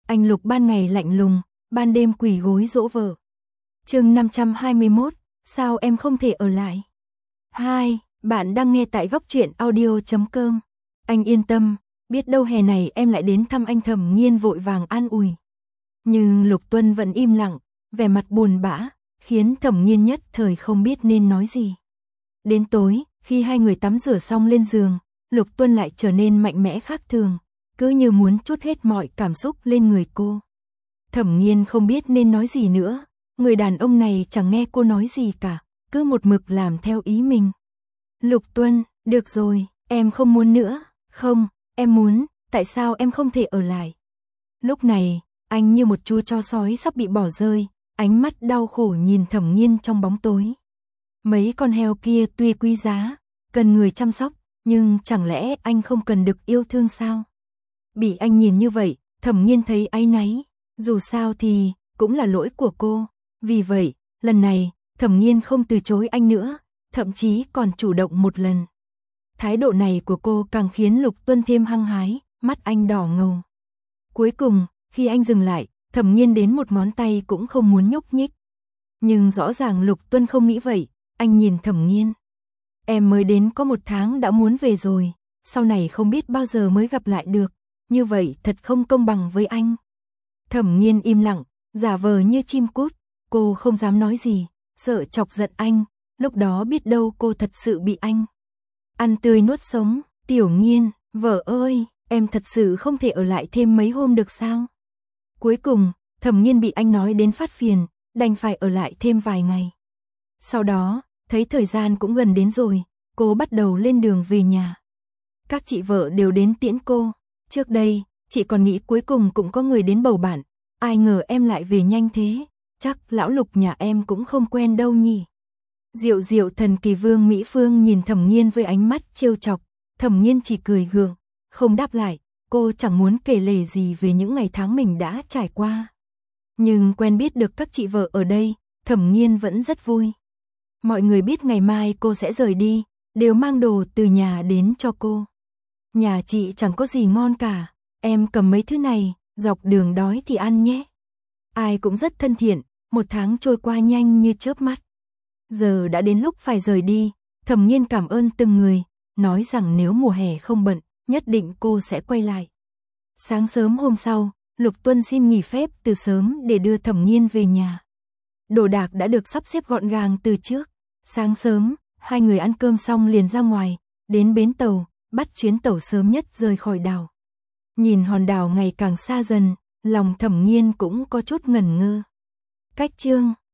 Anh Lục ban ngày lạnh lùng, ban đêm quỳ gối dỗ vợ. Chương 521, sao em không thể ở lại? 2. Bạn đang nghe tại góc truyện audio.com. Anh yên tâm, biết đâu hè này em lại đến thăm anh. Thẩm Nghiên vội vàng an ủi. Nhưng Lục Tuân vẫn im lặng, vẻ mặt buồn bã, khiến Thẩm Nghiên nhất thời không biết nên nói gì. Đến tối, khi hai người tắm rửa xong lên giường, Lục Tuân lại trở nên mạnh mẽ khác thường, cứ như muốn trút hết mọi cảm xúc lên người cô. Thẩm Nghiên không biết nên nói gì nữa, người đàn ông này chẳng nghe cô nói gì cả, cứ một mực làm theo ý mình. Lục Tuân, được rồi, em không muốn nữa. Không, em muốn, tại sao em không thể ở lại? Lúc này, anh như một chú chó sói sắp bị bỏ rơi, ánh mắt đau khổ nhìn Thẩm Nghiên trong bóng tối. Mấy con heo kia tuy quý giá, cần người chăm sóc, nhưng chẳng lẽ anh không cần được yêu thương sao? Bị anh nhìn như vậy, Thẩm Nghiên thấy áy náy, dù sao thì cũng là lỗi của cô. Vì vậy, lần này, Thẩm Nghiên không từ chối anh nữa, thậm chí còn chủ động một lần. Thái độ này của cô càng khiến Lục Tuân thêm hăng hái, mắt anh đỏ ngầu. Cuối cùng, khi anh dừng lại, Thẩm Nghiên đến một ngón tay cũng không muốn nhúc nhích. Nhưng rõ ràng Lục Tuân không nghĩ vậy, anh nhìn Thẩm Nghiên. Em mới đến có 1 tháng đã muốn về rồi, sau này không biết bao giờ mới gặp lại được, như vậy thật không công bằng với anh. Thẩm Nghiên im lặng, giả vờ như chim cút, cô không dám nói gì, sợ chọc giận anh, lúc đó biết đâu cô thật sự bị anh ăn tươi nuốt sống. Tiểu Nghiên, vợ ơi, em thật sự không thể ở lại thêm mấy hôm được sao? Cuối cùng, Thẩm Nghiên bị anh nói đến phát phiền, đành phải ở lại thêm vài ngày. Sau đó, thấy thời gian cũng gần đến rồi, cô bắt đầu lên đường về nhà. Các chị vợ đều đến tiễn cô. Trước đây, chị còn nghĩ cuối cùng cũng có người đến bầu bạn, ai ngờ em lại về nhanh thế, chắc lão Lục nhà em cũng không quen đâu nhỉ. Diệu Diệu Thần Kỳ Vương Mỹ Phương nhìn Thẩm Nghiên với ánh mắt trêu chọc, Thẩm Nghiên chỉ cười gượng, không đáp lại, cô chẳng muốn kể lể gì về những ngày tháng mình đã trải qua. Nhưng quen biết được các chị vợ ở đây, Thẩm Nghiên vẫn rất vui. Mọi người biết ngày mai cô sẽ rời đi, đều mang đồ từ nhà đến cho cô. Nhà chị chẳng có gì ngon cả, em cầm mấy thứ này, dọc đường đói thì ăn nhé. Ai cũng rất thân thiện, 1 tháng trôi qua nhanh như chớp mắt. Giờ đã đến lúc phải rời đi, Thẩm Nghiên cảm ơn từng người, nói rằng nếu mùa hè không bận, nhất định cô sẽ quay lại. Sáng sớm hôm sau, Lục Tuân xin nghỉ phép từ sớm để đưa Thẩm Nghiên về nhà. Đồ đạc đã được sắp xếp gọn gàng từ trước. Sáng sớm, hai người ăn cơm xong liền ra ngoài, đến bến tàu, bắt chuyến tàu sớm nhất rời khỏi đảo. Nhìn hòn đảo ngày càng xa dần, lòng Thẩm Nghiên cũng có chút ngẩn ngơ. Cách chương